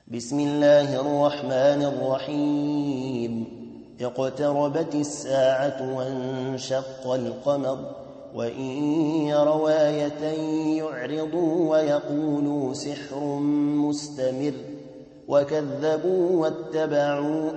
بسم الله الرحمن الرحيم. اقتربت الساعة وانشق القمر وإن يروا آية يعرضوا ويقولوا سحر مستمر وكذبوا واتبعوا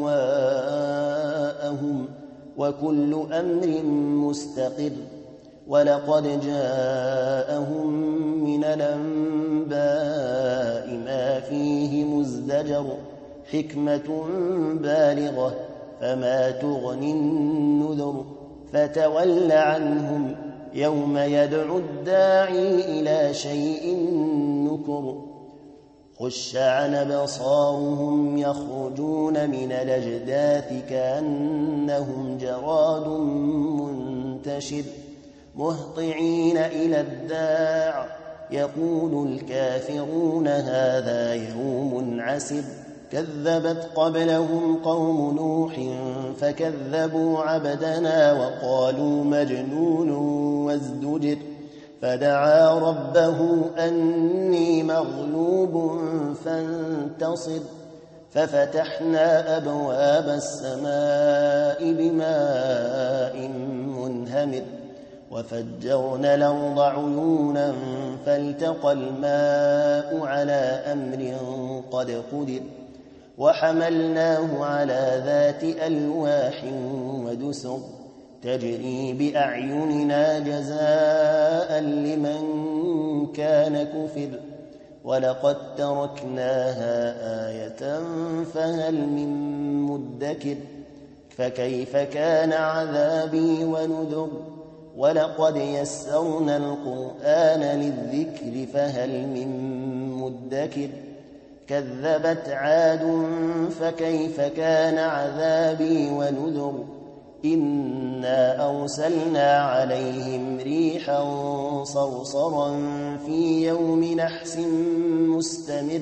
أهواءهم وكل أمر مستقر ولقد جاءهم من الأنباء ما فيه مزدجر حكمة بالغة فما تغني النذر فتول عنهم يوم يدعو الداعي إلى شيء نكر خش عن أبصارهم يخرجون من الأجداث كأنهم جراد منتشر مهطعين إلى الداع يقول الكافرون هذا يوم عسر كذبت قبلهم قوم نوح فكذبوا عبدنا وقالوا مجنون وازدجر فدعا ربه أني مغلوب فانتصر ففتحنا أبواب السماء بماء منهمر وفجرنا الأرض عيونا فالتقى الماء على أمر قد قدر وحملناه على ذات ألواح ودسر تجري بأعيننا جزاء لمن كان كفر ولقد تركناها آية فهل من مدكر فكيف كان عذابي ونذر ولقد يسرنا القرآن للذكر فهل من مدكر كذبت عاد فكيف كان عذابي ونذر إنا أرسلنا عليهم ريحا صرصرا في يوم نحس مستمر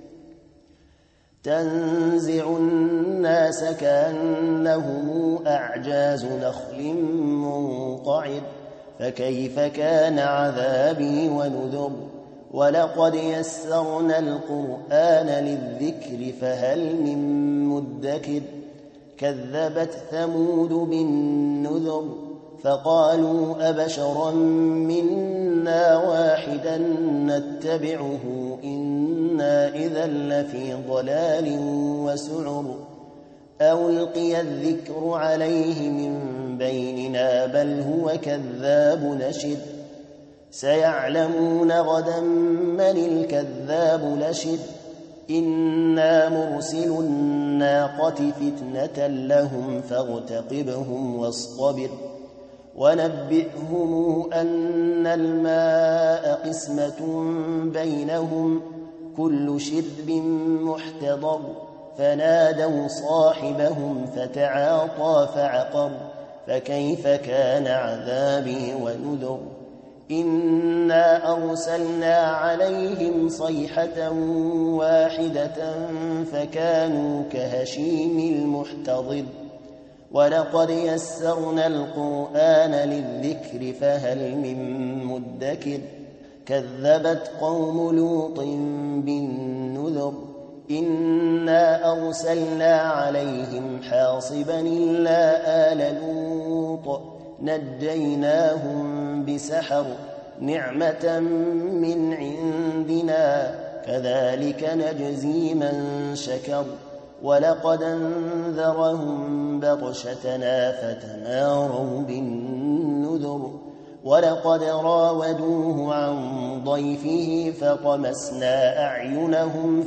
تنزع الناس كأنهم أعجاز نخل منقعر فكيف كان عذابي ونذر ولقد يسرنا القرآن للذكر فهل من مدكر كذبت ثمود بالنذر فقالوا أبشرا منا واحدا نتبعه إنا إذا لفي ضلال وسعر ألقي الذكر عليه من بيننا بل هو كذاب نشر سيعلمون غدا من الكذاب نشر إنا مرسل الناقة فتنة لهم فارتقبهم واصطبر ونبئهم أن الماء قسمة بينهم كل شرب محتضر فنادوا صاحبهم فتعاطى فعقر فكيف كان عذابي ونذر إنا أرسلنا عليهم صيحة واحدة فكانوا كهشيم المحتضر ولقد يسرنا القرآن للذكر فهل من مدكر كذبت قوم لوط بالنذر إنا أرسلنا عليهم حاصبا إلا آل لوط نجيناهم بسحر نعمة من عندنا كذلك نجزي من شكر ولقد انذرهم بطشتنا فتماروا بالنذر ولقد راودوه عن ضيفه فطمسنا أعينهم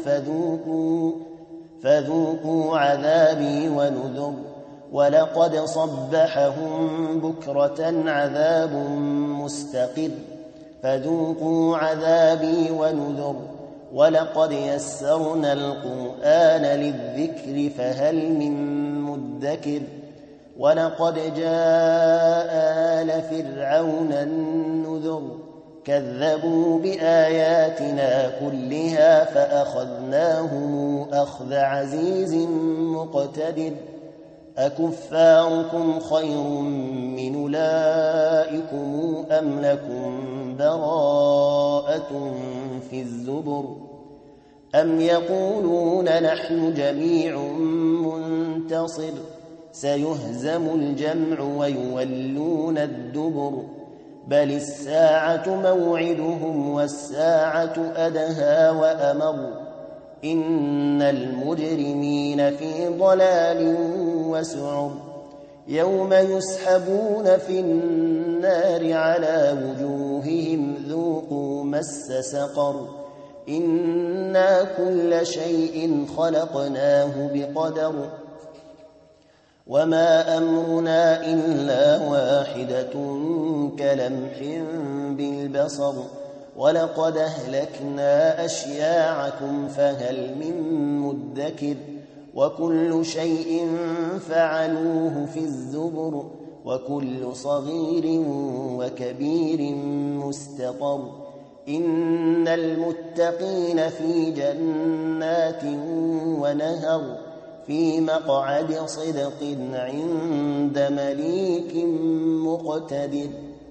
فذوقوا عذابي ونذر ولقد صبحهم بكرة عذاب مستقر فذوقوا عذابي ونذر ولقد يسرنا القرآن للذكر فهل من مدكر ولقد جاء آل فرعون النذر كذبوا بآياتنا كلها فأخذناهم أخذ عزيز مقتدر أكفاركم خير من أولئكم أم لكم براءة في الزبر أم يقولون نحن جميع منتصر سيهزم الجمع ويولون الدبر بل الساعة موعدهم والساعة أدهى وأمر إن المجرمين في ضلال وسعر يوم يسحبون في النار على وجوههم ذوقوا مس سقر إنا كل شيء خلقناه بقدر وما أمرنا إلا واحدة كلمح بالبصر ولقد أهلكنا أشياعكم فهل من مدكر وكل شيء فعلوه في الزبر وكل صغير وكبير مستقر إن المتقين في جنات ونهر في مقعد صدق عند مليك مقتدر